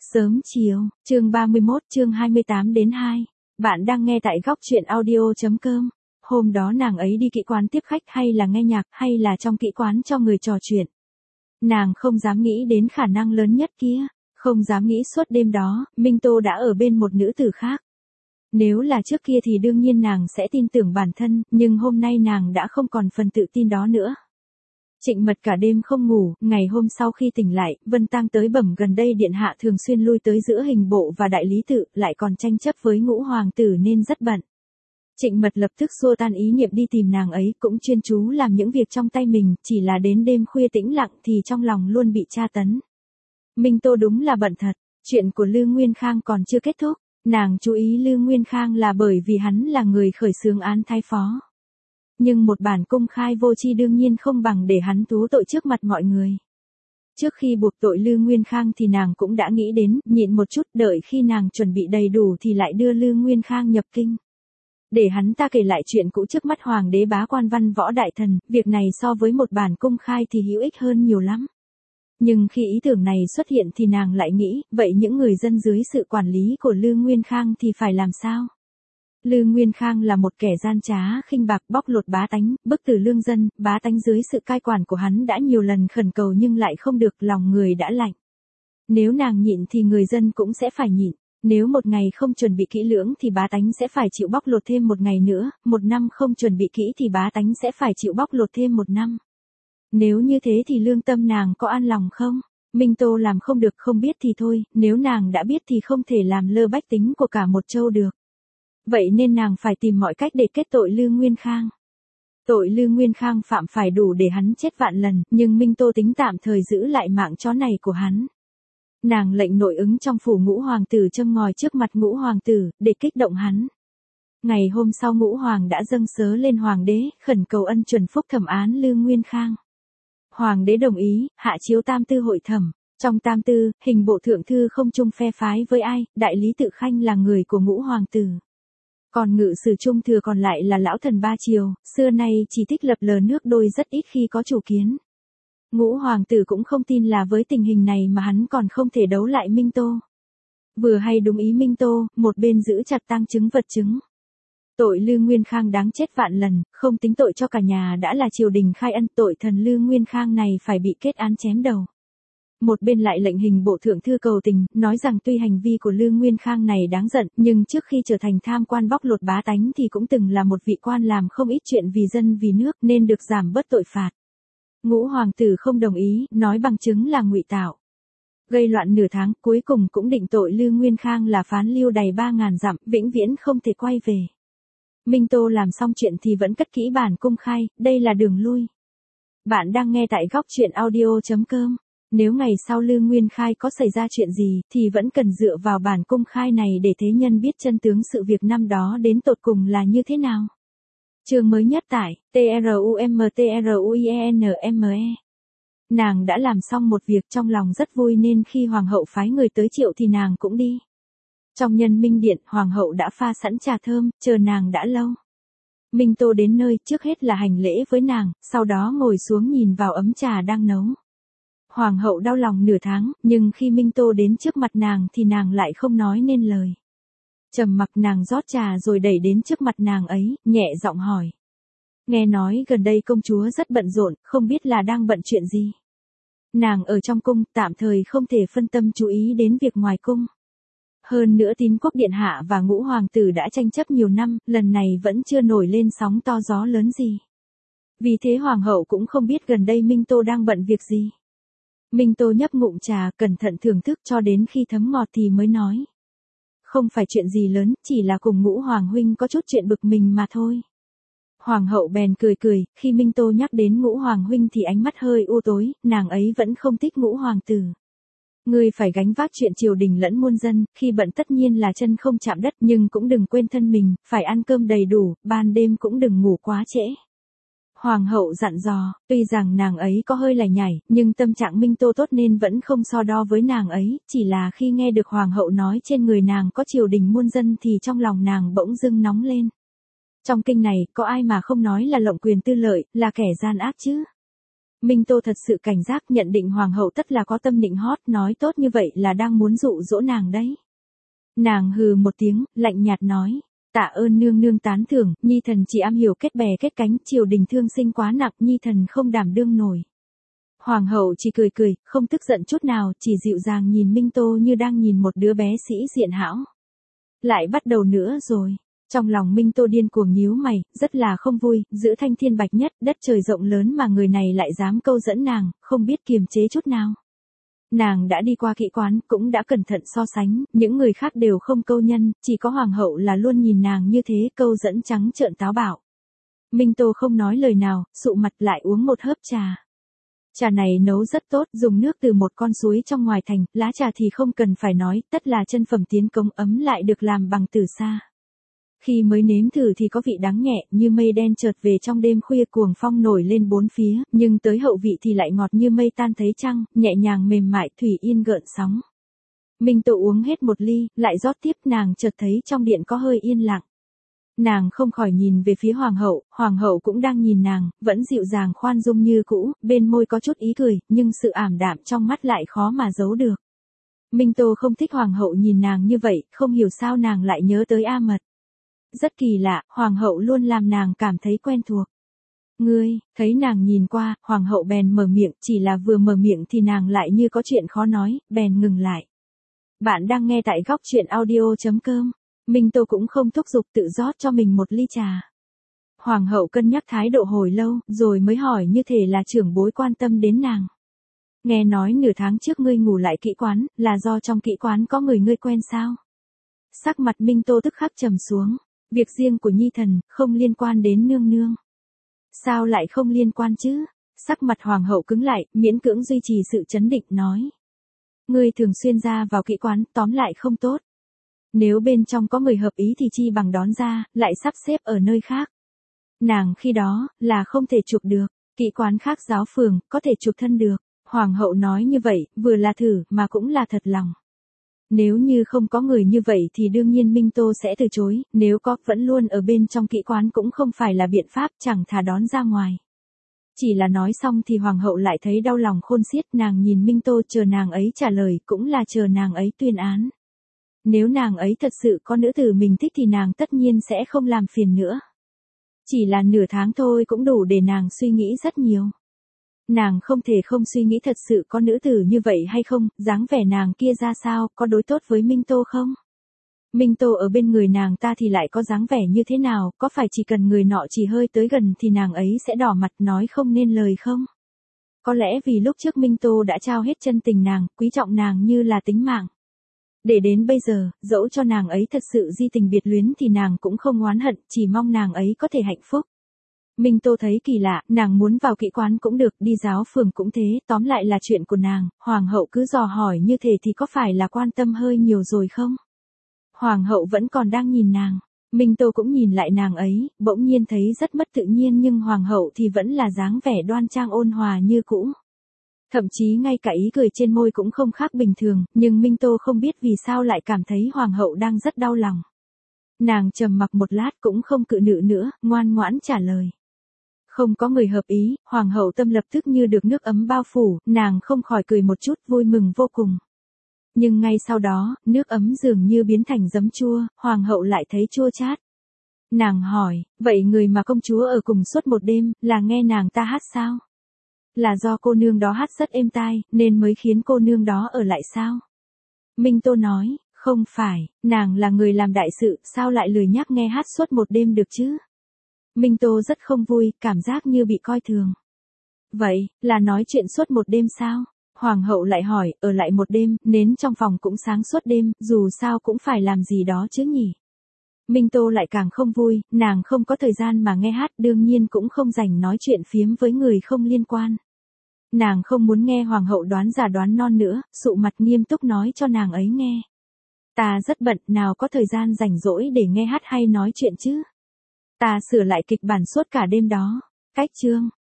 Sớm chiều, chương 31 chương 28 đến 2. Bạn đang nghe tại góc truyện audio.com. Hôm đó nàng ấy đi kỹ quán tiếp khách hay là nghe nhạc hay là trong kỹ quán cho người trò chuyện. Nàng không dám nghĩ đến khả năng lớn nhất kia, không dám nghĩ suốt đêm đó, Minh Tô đã ở bên một nữ tử khác. Nếu là trước kia thì đương nhiên nàng sẽ tin tưởng bản thân, nhưng hôm nay nàng đã không còn phần tự tin đó nữa. Trịnh Mật cả đêm không ngủ, ngày hôm sau khi tỉnh lại, Vân Tam tới bẩm gần đây điện hạ thường xuyên lui tới giữa hình bộ và đại lý tự, lại còn tranh chấp với Ngũ hoàng tử nên rất bận. Trịnh Mật lập tức xua tan ý niệm đi tìm nàng ấy, cũng chuyên chú làm những việc trong tay mình, chỉ là đến đêm khuya tĩnh lặng thì trong lòng luôn bị tra tấn. Minh Tô đúng là bận thật, chuyện của Lương Nguyên Khang còn chưa kết thúc, nàng chú ý Lương Nguyên Khang là bởi vì hắn là người khởi xướng án thái phó. Nhưng một bản công khai vô tri đương nhiên không bằng để hắn thú tội trước mặt mọi người. Trước khi buộc tội Lương Nguyên Khang thì nàng cũng đã nghĩ đến, nhịn một chút, đợi khi nàng chuẩn bị đầy đủ thì lại đưa Lương Nguyên Khang nhập kinh. Để hắn ta kể lại chuyện cũ trước mắt hoàng đế bá quan văn võ đại thần, việc này so với một bản công khai thì hữu ích hơn nhiều lắm. Nhưng khi ý tưởng này xuất hiện thì nàng lại nghĩ, vậy những người dân dưới sự quản lý của Lương Nguyên Khang thì phải làm sao? Lương Nguyên Khang là một kẻ gian trá, khinh bạc, bóc lột bá tánh, bức tử lương dân, bá tánh dưới sự cai quản của hắn đã nhiều lần khẩn cầu nhưng lại không được, lòng người đã lạnh. Nếu nàng nhịn thì người dân cũng sẽ phải nhịn. Nếu một ngày không chuẩn bị kỹ lưỡng thì bá tánh sẽ phải chịu bóc lột thêm một ngày nữa, một năm không chuẩn bị kỹ thì bá tánh sẽ phải chịu bóc lột thêm một năm. Nếu như thế thì lương tâm nàng có an lòng không? Minh Tô làm không được, không biết thì thôi, nếu nàng đã biết thì không thể làm lơ bách tính của cả một châu được. Vậy nên nàng phải tìm mọi cách để kết tội Lương Nguyên Khang. Tội Lương Nguyên Khang phạm phải đủ để hắn chết vạn lần, nhưng Minh Tô tính tạm thời giữ lại mạng chó này của hắn. Nàng lệnh nội ứng trong phủ Ngũ hoàng tử châm ngòi trước mặt Ngũ hoàng tử, để kích động hắn. Ngày hôm sau Ngũ hoàng đã dâng sớ lên hoàng đế, khẩn cầu ân chuẩn phúc thẩm án Lương Nguyên Khang. Hoàng đế đồng ý, hạ chiếu tam tư hội thẩm. Trong tam tư, hình bộ thượng thư không chung phe phái với ai, đại lý tự khanh là người của Ngũ hoàng tử. Còn ngự sử trung thừa còn lại là lão thần ba triều, xưa nay chỉ thích lập lờ nước đôi, rất ít khi có chủ kiến. Ngũ hoàng tử cũng không tin là với tình hình này mà hắn còn không thể đấu lại Minh Tô. Vừa hay đúng ý Minh Tô, một bên giữ chặt tang chứng vật chứng. Tội Lương Nguyên Khang đáng chết vạn lần, không tính tội cho cả nhà đã là triều đình khai ân, tội thần Lương Nguyên Khang này phải bị kết án chém đầu. Một bên lại lệnh hình bộ thượng thư cầu tình, nói rằng tuy hành vi của Lương Nguyên Khang này đáng giận, nhưng trước khi trở thành tham quan bóc lột bá tánh thì cũng từng là một vị quan làm không ít chuyện vì dân vì nước nên được giảm bớt tội phạt. Ngũ hoàng tử không đồng ý, nói bằng chứng là ngụy tạo. Gây loạn nửa tháng, cuối cùng cũng định tội Lương Nguyên Khang là phán lưu đày 3.000 dặm, vĩnh viễn không thể quay về. Minh Tô làm xong chuyện thì vẫn cất kỹ bản công khai, đây là đường lui. Bạn đang nghe tại góc truyện audio.com. Nếu ngày sau Lương Nguyên Khai có xảy ra chuyện gì, thì vẫn cần dựa vào bản công khai này để thế nhân biết chân tướng sự việc năm đó đến tột cùng là như thế nào. Chương mới nhất tại TRUMTRUIENME. Nàng đã làm xong một việc trong lòng rất vui nên khi hoàng hậu phái người tới triệu thì nàng cũng đi. Trong Nhân Minh điện, hoàng hậu đã pha sẵn trà thơm, chờ nàng đã lâu. Minh Tô đến nơi, trước hết là hành lễ với nàng, sau đó ngồi xuống nhìn vào ấm trà đang nấu. Hoàng hậu đau lòng nửa tháng, nhưng khi Minh Tô đến trước mặt nàng thì nàng lại không nói nên lời. Trầm mặc, nàng rót trà rồi đẩy đến trước mặt nàng ấy, nhẹ giọng hỏi. Nghe nói gần đây công chúa rất bận rộn, không biết là đang bận chuyện gì. Nàng ở trong cung, tạm thời không thể phân tâm chú ý đến việc ngoài cung. Hơn nữa Tín Quốc điện hạ và Ngũ hoàng tử đã tranh chấp nhiều năm, lần này vẫn chưa nổi lên sóng to gió lớn gì. Vì thế hoàng hậu cũng không biết gần đây Minh Tô đang bận việc gì. Minh Tô nhấp ngụm trà, cẩn thận thưởng thức cho đến khi thấm ngọt thì mới nói. Không phải chuyện gì lớn, chỉ là cùng Ngũ hoàng huynh có chút chuyện bực mình mà thôi. Hoàng hậu bèn cười cười, khi Minh Tô nhắc đến Ngũ hoàng huynh thì ánh mắt hơi u tối, nàng ấy vẫn không thích Ngũ hoàng tử. Ngươi phải gánh vác chuyện triều đình lẫn muôn dân, khi bận tất nhiên là chân không chạm đất, nhưng cũng đừng quên thân mình, phải ăn cơm đầy đủ, ban đêm cũng đừng ngủ quá trễ. Hoàng hậu dặn dò, tuy rằng nàng ấy có hơi lải nhải, nhưng tâm trạng Minh Tô tốt nên vẫn không so đo với nàng ấy, chỉ là khi nghe được hoàng hậu nói trên người nàng có triều đình muôn dân thì trong lòng nàng bỗng dưng nóng lên. Trong kinh này, có ai mà không nói là lộng quyền tư lợi, là kẻ gian ác chứ? Minh Tô thật sự cảnh giác, nhận định hoàng hậu tất là có tâm định hót, nói tốt như vậy là đang muốn dụ dỗ nàng đấy. Nàng hừ một tiếng, lạnh nhạt nói, tạ ơn nương nương tán thưởng, nhi thần chỉ am hiểu kết bè kết cánh, triều đình thương sinh quá nặng, nhi thần không đảm đương nổi. Hoàng hậu chỉ cười cười, không tức giận chút nào, chỉ dịu dàng nhìn Minh Tô như đang nhìn một đứa bé sĩ diện hão. Lại bắt đầu nữa rồi. Trong lòng Minh Tô điên cuồng nhíu mày, rất là không vui, giữa thanh thiên bạch nhất, đất trời rộng lớn mà người này lại dám câu dẫn nàng, không biết kiềm chế chút nào. Nàng đã đi qua kỹ quán, cũng đã cẩn thận so sánh, những người khác đều không câu nhân, chỉ có hoàng hậu là luôn nhìn nàng như thế, câu dẫn trắng trợn táo bạo. Minh Tô không nói lời nào, sụ mặt lại uống một hớp trà. Trà này nấu rất tốt, dùng nước từ một con suối trong ngoài thành, lá trà thì không cần phải nói, tất là chân phẩm tiến công, ấm lại được làm bằng từ sa. Khi mới nếm thử thì có vị đắng nhẹ, như mây đen chợt về trong đêm khuya, cuồng phong nổi lên bốn phía, nhưng tới hậu vị thì lại ngọt như mây tan thấy trăng, nhẹ nhàng mềm mại, thủy yên gợn sóng. Minh Tô uống hết một ly, lại rót tiếp, nàng chợt thấy trong điện có hơi yên lặng. Nàng không khỏi nhìn về phía hoàng hậu cũng đang nhìn nàng, vẫn dịu dàng khoan dung như cũ, bên môi có chút ý cười, nhưng sự ảm đạm trong mắt lại khó mà giấu được. Minh Tô không thích hoàng hậu nhìn nàng như vậy, không hiểu sao nàng lại nhớ tới A Mật. Rất kỳ lạ, hoàng hậu luôn làm nàng cảm thấy quen thuộc. Ngươi, thấy nàng nhìn qua, hoàng hậu bèn mở miệng, chỉ là vừa mở miệng thì nàng lại như có chuyện khó nói, bèn ngừng lại. Bạn đang nghe tại góc truyện audio.com. Minh Tô cũng không thúc giục, tự rót cho mình một ly trà. Hoàng hậu cân nhắc thái độ hồi lâu, rồi mới hỏi như thể là trưởng bối quan tâm đến nàng. Nghe nói nửa tháng trước ngươi ngủ lại kỹ quán, là do trong kỹ quán có người ngươi quen sao? Sắc mặt Minh Tô tức khắc trầm xuống. Việc riêng của nhi thần, không liên quan đến nương nương. Sao lại không liên quan chứ? Sắc mặt hoàng hậu cứng lại, miễn cưỡng duy trì sự trấn định, nói. Ngươi thường xuyên ra vào kỹ quán, tóm lại không tốt. Nếu bên trong có người hợp ý thì chi bằng đón ra, lại sắp xếp ở nơi khác. Nàng khi đó, là không thể chụp được. Kỹ quán khác giáo phường, có thể chụp thân được. Hoàng hậu nói như vậy, vừa là thử, mà cũng là thật lòng. Nếu như không có người như vậy thì đương nhiên Minh Tô sẽ từ chối, nếu có vẫn luôn ở bên trong kỹ quán cũng không phải là biện pháp, chẳng thà đón ra ngoài. Chỉ là nói xong thì hoàng hậu lại thấy đau lòng khôn xiết, nàng nhìn Minh Tô chờ nàng ấy trả lời, cũng là chờ nàng ấy tuyên án. Nếu nàng ấy thật sự có nữ tử mình thích thì nàng tất nhiên sẽ không làm phiền nữa. Chỉ là nửa tháng thôi cũng đủ để nàng suy nghĩ rất nhiều. Nàng không thể không suy nghĩ thật sự có nữ tử như vậy hay không, dáng vẻ nàng kia ra sao, có đối tốt với Minh Tô không? Minh Tô ở bên người nàng ta thì lại có dáng vẻ như thế nào, có phải chỉ cần người nọ chỉ hơi tới gần thì nàng ấy sẽ đỏ mặt nói không nên lời không? Có lẽ vì lúc trước Minh Tô đã trao hết chân tình nàng, quý trọng nàng như là tính mạng. Để đến bây giờ, dẫu cho nàng ấy thật sự di tình biệt luyến thì nàng cũng không oán hận, chỉ mong nàng ấy có thể hạnh phúc. Minh Tô thấy kỳ lạ, nàng muốn vào kỹ quán cũng được, đi giáo phường cũng thế, tóm lại là chuyện của nàng, hoàng hậu cứ dò hỏi như thế thì có phải là quan tâm hơi nhiều rồi không? Hoàng hậu vẫn còn đang nhìn nàng, Minh Tô cũng nhìn lại nàng ấy, bỗng nhiên thấy rất mất tự nhiên nhưng hoàng hậu thì vẫn là dáng vẻ đoan trang ôn hòa như cũ. Thậm chí ngay cả ý cười trên môi cũng không khác bình thường, nhưng Minh Tô không biết vì sao lại cảm thấy hoàng hậu đang rất đau lòng. Nàng trầm mặc một lát cũng không cự nữ nữa, ngoan ngoãn trả lời. Không có người hợp ý, hoàng hậu tâm lập tức như được nước ấm bao phủ, nàng không khỏi cười một chút vui mừng vô cùng. Nhưng ngay sau đó, nước ấm dường như biến thành giấm chua, hoàng hậu lại thấy chua chát. Nàng hỏi, vậy người mà công chúa ở cùng suốt một đêm, là nghe nàng ta hát sao? Là do cô nương đó hát rất êm tai, nên mới khiến cô nương đó ở lại sao? Minh Tô nói, không phải, nàng là người làm đại sự, sao lại lười nhác nghe hát suốt một đêm được chứ? Minh Tô rất không vui, cảm giác như bị coi thường. Vậy, là nói chuyện suốt một đêm sao? Hoàng hậu lại hỏi, ở lại một đêm, nến trong phòng cũng sáng suốt đêm, dù sao cũng phải làm gì đó chứ nhỉ? Minh Tô lại càng không vui, nàng không có thời gian mà nghe hát, đương nhiên cũng không rảnh nói chuyện phiếm với người không liên quan. Nàng không muốn nghe hoàng hậu đoán già đoán non nữa, sụ mặt nghiêm túc nói cho nàng ấy nghe. Ta rất bận, nào có thời gian rảnh rỗi để nghe hát hay nói chuyện chứ? Ta sửa lại kịch bản suốt cả đêm đó. Cách chương